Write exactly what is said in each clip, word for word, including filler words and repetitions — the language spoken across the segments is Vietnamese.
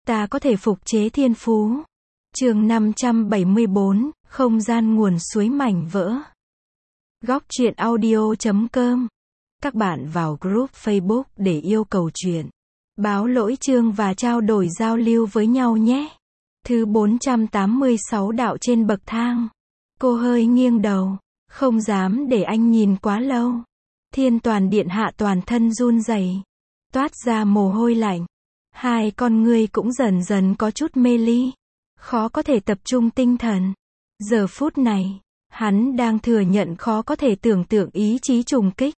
ta có thể phục chế thiên phú. Chương năm trăm bảy mươi bốn, không gian nguồn suối mảnh vỡ. Góc truyện audio chấm com. Các bạn vào group Facebook để yêu cầu truyện, báo lỗi chương và trao đổi giao lưu với nhau nhé. Thứ bốn trăm tám mươi sáu đạo trên bậc thang. Cô hơi nghiêng đầu, không dám để anh nhìn quá lâu. Thiên Toàn Điện Hạ toàn thân run rẩy, toát ra mồ hôi lạnh. Hai con ngươi cũng dần dần có chút mê ly, khó có thể tập trung tinh thần. Giờ phút này, hắn đang thừa nhận khó có thể tưởng tượng ý chí trùng kích.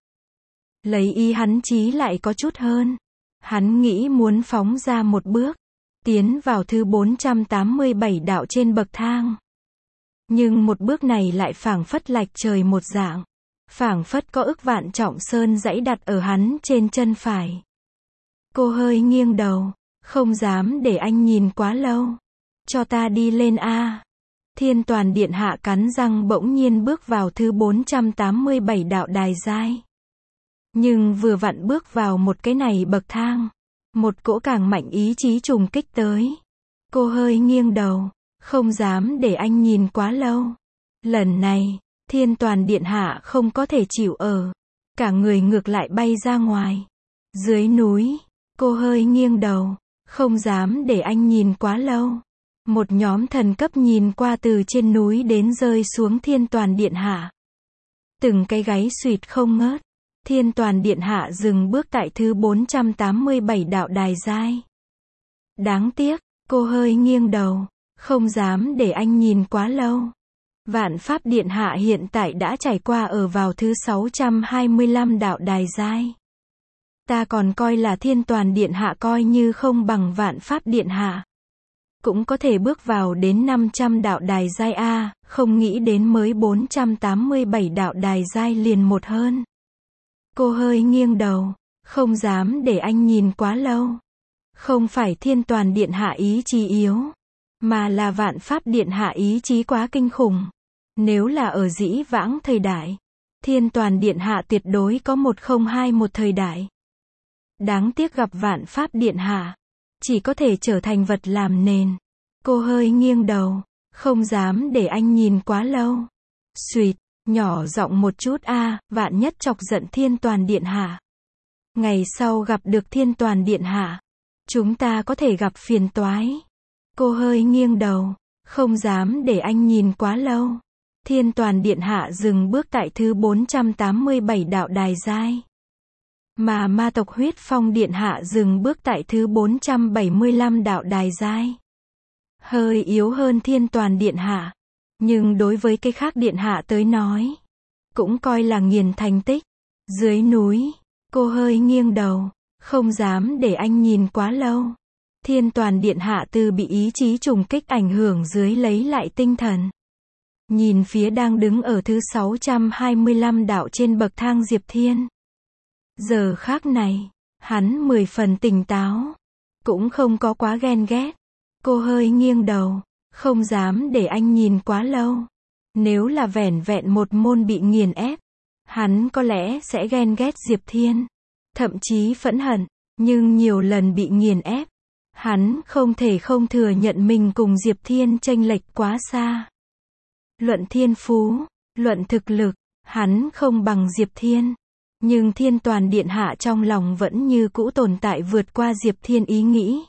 Lấy ý hắn chí lại có chút hơn. Hắn nghĩ muốn phóng ra một bước, tiến vào thứ bốn trăm tám mươi bảy đạo trên bậc thang. Nhưng một bước này lại phảng phất lệch trời một dạng. Phảng phất có ức vạn trọng sơn dãy đặt ở hắn trên chân phải. Cô hơi nghiêng đầu, không dám để anh nhìn quá lâu. Cho ta đi lên a. Thiên Toàn Điện Hạ cắn răng bỗng nhiên bước vào thứ bốn trăm tám mươi bảy đạo đài giai. Nhưng vừa vặn bước vào một cái này bậc thang, một cỗ càng mạnh ý chí trùng kích tới. Cô hơi nghiêng đầu, không dám để anh nhìn quá lâu. Lần này, Thiên Toàn Điện Hạ không có thể chịu ở, cả người ngược lại bay ra ngoài. Dưới núi, cô hơi nghiêng đầu, không dám để anh nhìn quá lâu. Một nhóm thần cấp nhìn qua từ trên núi đến rơi xuống Thiên Toàn Điện Hạ. Từng cái gáy suýt không ngớt. Thiên Toàn Điện Hạ dừng bước tại thứ bốn trăm tám mươi bảy đạo đài giai. Đáng tiếc, cô hơi nghiêng đầu, không dám để anh nhìn quá lâu. Vạn Pháp Điện Hạ hiện tại đã trải qua ở vào thứ sáu trăm hai mươi lăm đạo đài giai. Ta còn coi là Thiên Toàn Điện Hạ coi như không bằng Vạn Pháp Điện Hạ, cũng có thể bước vào đến năm trăm đạo đài giai a, không nghĩ đến mới bốn trăm tám mươi bảy đạo đài giai liền một hơn. Cô hơi nghiêng đầu, không dám để anh nhìn quá lâu. Không phải Thiên Toàn Điện Hạ ý chí yếu, mà là Vạn Pháp Điện Hạ ý chí quá kinh khủng. Nếu là ở dĩ vãng thời đại, Thiên Toàn Điện Hạ tuyệt đối có một không hai một thời đại. Đáng tiếc gặp Vạn Pháp Điện Hạ, chỉ có thể trở thành vật làm nền. Cô hơi nghiêng đầu, không dám để anh nhìn quá lâu. Suýt, nhỏ giọng một chút a, vạn nhất chọc giận Thiên Toàn Điện Hạ. Ngày sau gặp được Thiên Toàn Điện Hạ, chúng ta có thể gặp phiền toái. Cô hơi nghiêng đầu, không dám để anh nhìn quá lâu. Thiên Toàn Điện Hạ dừng bước tại thứ bốn trăm tám mươi bảy đạo đài giai. Mà Ma tộc Huyết Phong Điện Hạ dừng bước tại thứ bốn trăm bảy mươi lăm đạo đài giai. Hơi yếu hơn Thiên Toàn Điện Hạ, nhưng đối với cái khác điện hạ tới nói, cũng coi là nghiền thành tích. Dưới núi, cô hơi nghiêng đầu, không dám để anh nhìn quá lâu. Thiên Toàn Điện Hạ từ bị ý chí trùng kích ảnh hưởng dưới lấy lại tinh thần. Nhìn phía đang đứng ở thứ sáu trăm hai mươi lăm đạo trên bậc thang Diệp Thiên. Giờ khác này, hắn mười phần tỉnh táo, cũng không có quá ghen ghét. Cô hơi nghiêng đầu, không dám để anh nhìn quá lâu. Nếu là vẻn vẹn một môn bị nghiền ép, hắn có lẽ sẽ ghen ghét Diệp Thiên, thậm chí phẫn hận, nhưng nhiều lần bị nghiền ép, hắn không thể không thừa nhận mình cùng Diệp Thiên chênh lệch quá xa. Luận thiên phú, luận thực lực, hắn không bằng Diệp Thiên, nhưng Thiên Toàn Điện Hạ trong lòng vẫn như cũ tồn tại vượt qua Diệp Thiên ý nghĩ.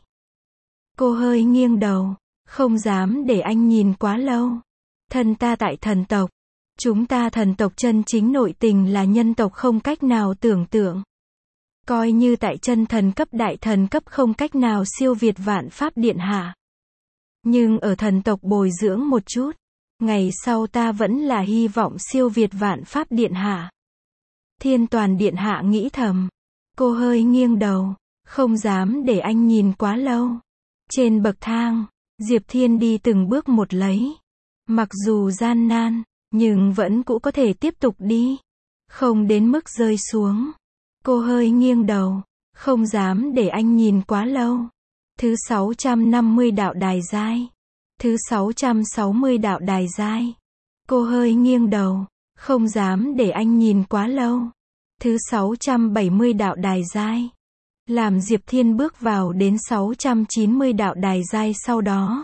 Cô hơi nghiêng đầu, không dám để anh nhìn quá lâu. Thân ta tại thần tộc, chúng ta thần tộc chân chính nội tình là nhân tộc không cách nào tưởng tượng. Coi như tại chân thần cấp đại thần cấp không cách nào siêu việt Vạn Pháp Điện Hạ. Nhưng ở thần tộc bồi dưỡng một chút, ngày sau ta vẫn là hy vọng siêu việt Vạn Pháp Điện Hạ. Thiên Toàn Điện Hạ nghĩ thầm. Cô hơi nghiêng đầu, không dám để anh nhìn quá lâu. Trên bậc thang, Diệp Thiên đi từng bước một lấy. Mặc dù gian nan, nhưng vẫn cũng có thể tiếp tục đi. Không đến mức rơi xuống. Cô hơi nghiêng đầu, không dám để anh nhìn quá lâu. Thứ sáu trăm năm mươi đạo đài giai. Thứ sáu trăm sáu mươi đạo đài giai. Cô hơi nghiêng đầu, không dám để anh nhìn quá lâu. Thứ sáu trăm bảy mươi đạo đài giai. làm Diệp Thiên bước vào đến sáu trăm chín mươi đạo đài giai sau đó.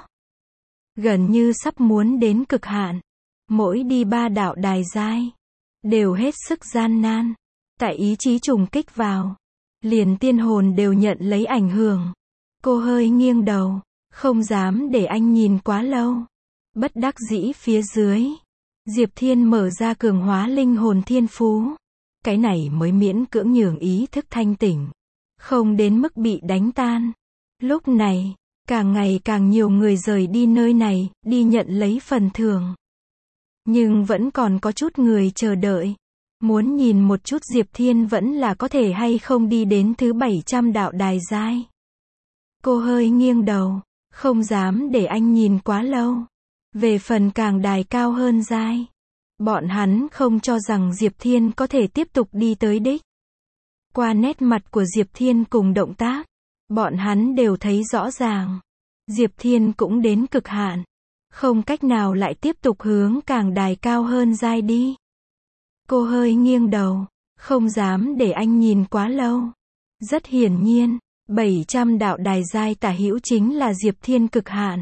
Gần như sắp muốn đến cực hạn. Mỗi đi ba đạo đài giai, đều hết sức gian nan. Tại ý chí trùng kích vào, liền tiên hồn đều nhận lấy ảnh hưởng. Cô hơi nghiêng đầu, không dám để anh nhìn quá lâu. Bất đắc dĩ phía dưới, Diệp Thiên mở ra cường hóa linh hồn thiên phú. Cái này mới miễn cưỡng nhường ý thức thanh tỉnh, không đến mức bị đánh tan. Lúc này, càng ngày càng nhiều người rời đi nơi này, đi nhận lấy phần thưởng. Nhưng vẫn còn có chút người chờ đợi. Muốn nhìn một chút Diệp Thiên vẫn là có thể hay không đi đến thứ bảy trăm đạo đài giai. Cô hơi nghiêng đầu, không dám để anh nhìn quá lâu. Về phần càng đài cao hơn giai, bọn hắn không cho rằng Diệp Thiên có thể tiếp tục đi tới đích. Qua nét mặt của Diệp Thiên cùng động tác, bọn hắn đều thấy rõ ràng. Diệp Thiên cũng đến cực hạn, không cách nào lại tiếp tục hướng càng đài cao hơn giai đi. Cô hơi nghiêng đầu, không dám để anh nhìn quá lâu. Rất hiển nhiên, bảy trăm đạo đài giai tả hữu chính là Diệp Thiên cực hạn.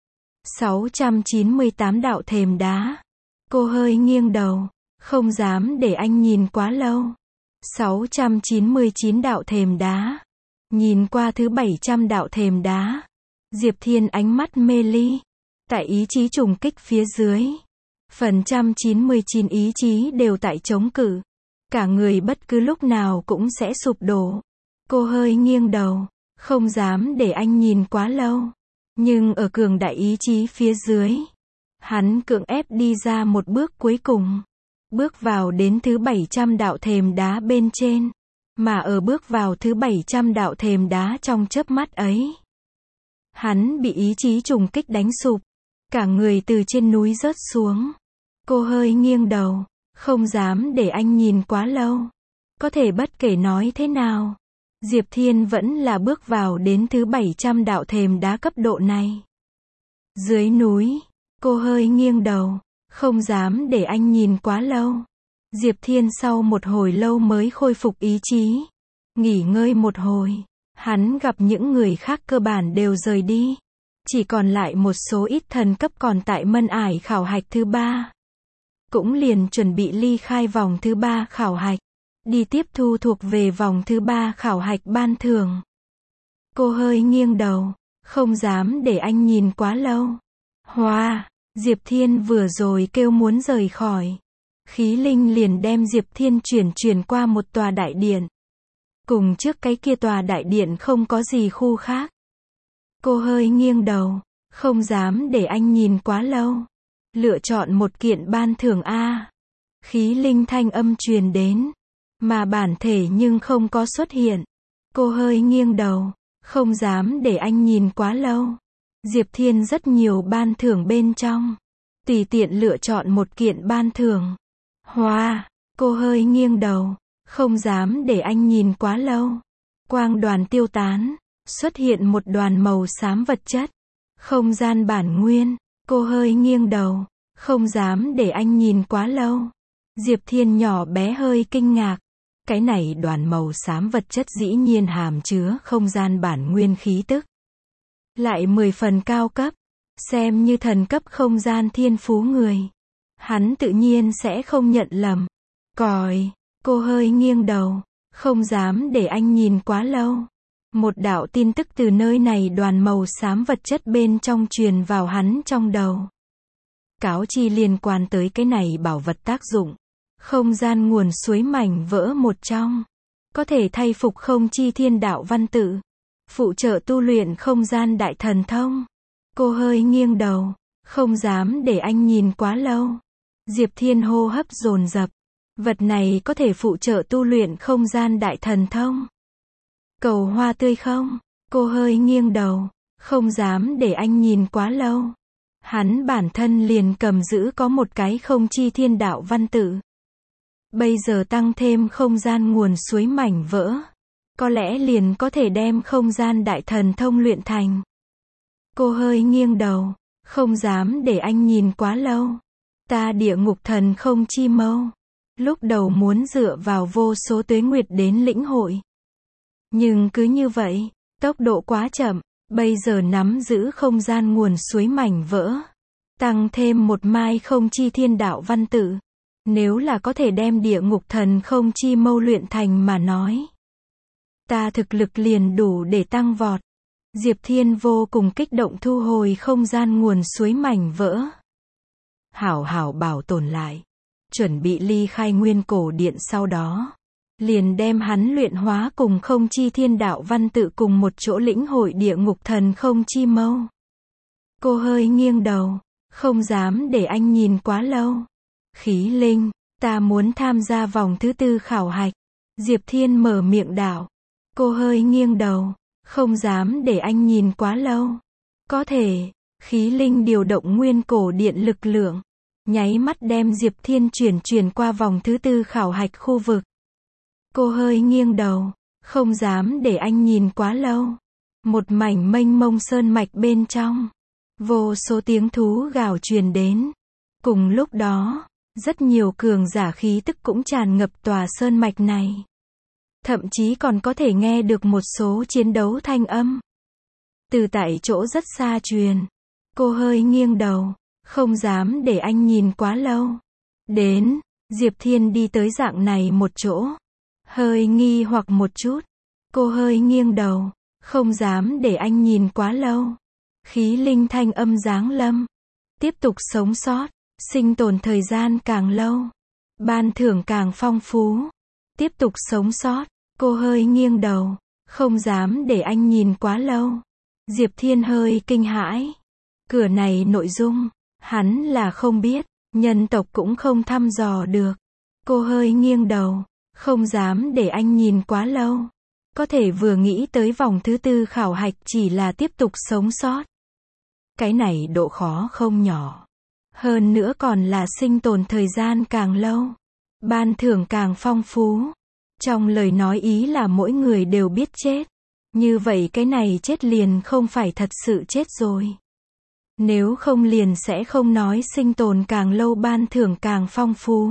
sáu trăm chín mươi tám đạo thềm đá. Cô hơi nghiêng đầu, không dám để anh nhìn quá lâu. sáu trăm chín mươi chín đạo thềm đá. Nhìn qua thứ bảy trăm đạo thềm đá, Diệp Thiên ánh mắt mê ly. Tại ý chí trùng kích phía dưới, phần một trăm chín mươi chín ý chí đều tại chống cự. Cả người bất cứ lúc nào cũng sẽ sụp đổ. Cô hơi nghiêng đầu, không dám để anh nhìn quá lâu. Nhưng ở cường đại ý chí phía dưới, hắn cưỡng ép đi ra một bước cuối cùng. Bước vào đến thứ bảy trăm đạo thềm đá bên trên. Mà ở bước vào thứ bảy trăm đạo thềm đá trong chớp mắt ấy, hắn bị ý chí trùng kích đánh sụp. Cả người từ trên núi rớt xuống. Cô hơi nghiêng đầu, không dám để anh nhìn quá lâu. Có thể bất kể nói thế nào, Diệp Thiên vẫn là bước vào đến thứ bảy trăm đạo thềm đá cấp độ này. Dưới núi, cô hơi nghiêng đầu, không dám để anh nhìn quá lâu. Diệp Thiên sau một hồi lâu mới khôi phục ý chí. Nghỉ ngơi một hồi, hắn gặp những người khác cơ bản đều rời đi. Chỉ còn lại một số ít thần cấp còn tại mân ải khảo hạch thứ ba. Cũng liền chuẩn bị ly khai vòng thứ ba khảo hạch. Đi tiếp thu thuộc về vòng thứ ba khảo hạch ban thưởng. Cô hơi nghiêng đầu, không dám để anh nhìn quá lâu. Hoa, Diệp Thiên vừa rồi kêu muốn rời khỏi. Khí linh liền đem Diệp Thiên chuyển chuyển qua một tòa đại điện. Cùng trước cái kia tòa đại điện không có gì khu khác. Cô hơi nghiêng đầu, không dám để anh nhìn quá lâu. Lựa chọn một kiện ban thưởng A. Khí linh thanh âm truyền đến, mà bản thể nhưng không có xuất hiện. Cô hơi nghiêng đầu, không dám để anh nhìn quá lâu. Diệp Thiên rất nhiều ban thưởng bên trong. Tùy tiện lựa chọn một kiện ban thưởng. Hoa, cô hơi nghiêng đầu, không dám để anh nhìn quá lâu. Quang đoàn tiêu tán, xuất hiện một đoàn màu xám vật chất. Không gian bản nguyên, cô hơi nghiêng đầu, không dám để anh nhìn quá lâu. Diệp Thiên nhỏ bé hơi kinh ngạc. Cái này đoàn màu xám vật chất dĩ nhiên hàm chứa không gian bản nguyên khí tức. Lại mười phần cao cấp, xem như thần cấp không gian thiên phú người. Hắn tự nhiên sẽ không nhận lầm. Còi, cô hơi nghiêng đầu, không dám để anh nhìn quá lâu. Một đạo tin tức từ nơi này đoàn màu xám vật chất bên trong truyền vào hắn trong đầu. Cáo chi liên quan tới cái này bảo vật tác dụng. Không gian nguồn suối mảnh vỡ một trong. Có thể thay phục không chi thiên đạo văn tự. Phụ trợ tu luyện không gian đại thần thông. Cô hơi nghiêng đầu, không dám để anh nhìn quá lâu. Diệp Thiên hô hấp dồn dập. Vật này có thể phụ trợ tu luyện không gian đại thần thông. Cầu hoa tươi không? Cô hơi nghiêng đầu, không dám để anh nhìn quá lâu. Hắn bản thân liền cầm giữ có một cái không chi thiên đạo văn tự. Bây giờ tăng thêm không gian nguồn suối mảnh vỡ. Có lẽ liền có thể đem không gian đại thần thông luyện thành. Cô hơi nghiêng đầu, không dám để anh nhìn quá lâu. Ta địa ngục thần không chi mâu. Lúc đầu muốn dựa vào vô số tuế nguyệt đến lĩnh hội. Nhưng cứ như vậy, tốc độ quá chậm, bây giờ nắm giữ không gian nguồn suối mảnh vỡ. Tăng thêm một mai không chi thiên đạo văn tự. Nếu là có thể đem địa ngục thần không chi mâu luyện thành mà nói. Ta thực lực liền đủ để tăng vọt. Diệp Thiên vô cùng kích động thu hồi không gian nguồn suối mảnh vỡ. Hảo hảo bảo tồn lại. Chuẩn bị ly khai nguyên cổ điện sau đó. Liền đem hắn luyện hóa cùng không chi thiên đạo văn tự cùng một chỗ lĩnh hội địa ngục thần không chi mâu. Cô hơi nghiêng đầu. Không dám để anh nhìn quá lâu. Khí linh, ta muốn tham gia vòng thứ tư khảo hạch. Diệp Thiên mở miệng đạo. Cô hơi nghiêng đầu. Không dám để anh nhìn quá lâu. Có thể, khí linh điều động nguyên cổ điện lực lượng. Nháy mắt đem Diệp Thiên chuyển chuyển qua vòng thứ tư khảo hạch khu vực. Cô hơi nghiêng đầu. Không dám để anh nhìn quá lâu. Một mảnh mênh mông sơn mạch bên trong. Vô số tiếng thú gào truyền đến. Cùng lúc đó, rất nhiều cường giả khí tức cũng tràn ngập tòa sơn mạch này. Thậm chí còn có thể nghe được một số chiến đấu thanh âm. Từ tại chỗ rất xa truyền. Cô hơi nghiêng đầu. Không dám để anh nhìn quá lâu. Đến, Diệp Thiên đi tới dạng này một chỗ. Hơi nghi hoặc một chút. Cô hơi nghiêng đầu. Không dám để anh nhìn quá lâu. Khí linh thanh âm giáng lâm. Tiếp tục sống sót. Sinh tồn thời gian càng lâu. Ban thưởng càng phong phú. Tiếp tục sống sót. Cô hơi nghiêng đầu. Không dám để anh nhìn quá lâu. Diệp Thiên hơi kinh hãi. Cửa này nội dung. Hắn là không biết. Nhân tộc cũng không thăm dò được. Cô hơi nghiêng đầu. Không dám để anh nhìn quá lâu. Có thể vừa nghĩ tới vòng thứ tư khảo hạch chỉ là tiếp tục sống sót. Cái này độ khó không nhỏ. Hơn nữa còn là sinh tồn thời gian càng lâu. Ban thưởng càng phong phú. Trong lời nói ý là mỗi người đều biết chết. Như vậy cái này chết liền không phải thật sự chết rồi. Nếu không liền sẽ không nói sinh tồn càng lâu ban thưởng càng phong phú.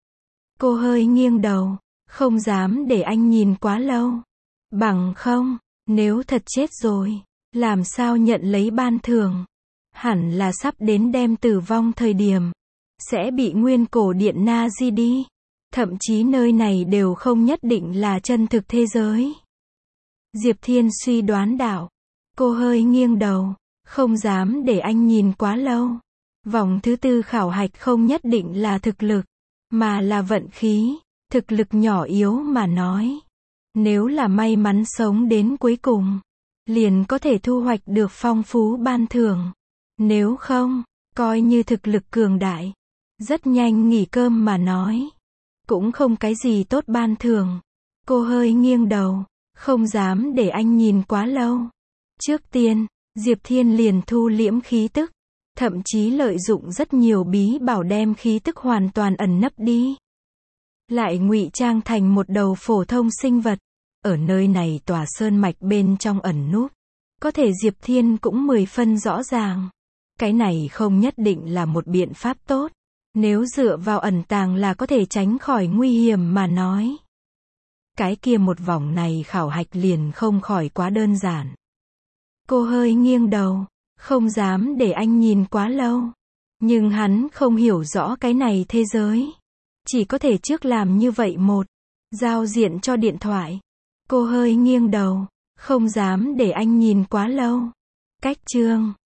Cô hơi nghiêng đầu. Không dám để anh nhìn quá lâu. Bằng không, nếu thật chết rồi, làm sao nhận lấy ban thưởng? Hẳn là sắp đến đem tử vong thời điểm. Sẽ bị nguyên cổ điện na di đi. Thậm chí nơi này đều không nhất định là chân thực thế giới. Diệp Thiên suy đoán đạo. Cô hơi nghiêng đầu. Không dám để anh nhìn quá lâu. Vòng thứ tư khảo hạch không nhất định là thực lực. Mà là vận khí. Thực lực nhỏ yếu mà nói. Nếu là may mắn sống đến cuối cùng. Liền có thể thu hoạch được phong phú ban thưởng. Nếu không, coi như thực lực cường đại. Rất nhanh nghỉ cơm mà nói. Cũng không cái gì tốt ban thưởng. Cô hơi nghiêng đầu. Không dám để anh nhìn quá lâu. Trước tiên, Diệp Thiên liền thu liễm khí tức. Thậm chí lợi dụng rất nhiều bí bảo đem khí tức hoàn toàn ẩn nấp đi. Lại ngụy trang thành một đầu phổ thông sinh vật. Ở nơi này tòa sơn mạch bên trong ẩn núp. Có thể Diệp Thiên cũng mười phân rõ ràng. Cái này không nhất định là một biện pháp tốt. Nếu dựa vào ẩn tàng là có thể tránh khỏi nguy hiểm mà nói. Cái kia một vòng này khảo hạch liền không khỏi quá đơn giản. Cô hơi nghiêng đầu. Không dám để anh nhìn quá lâu. Nhưng hắn không hiểu rõ cái này thế giới. Chỉ có thể trước làm như vậy một. Giao diện cho điện thoại. Cô hơi nghiêng đầu. Không dám để anh nhìn quá lâu. Cách chương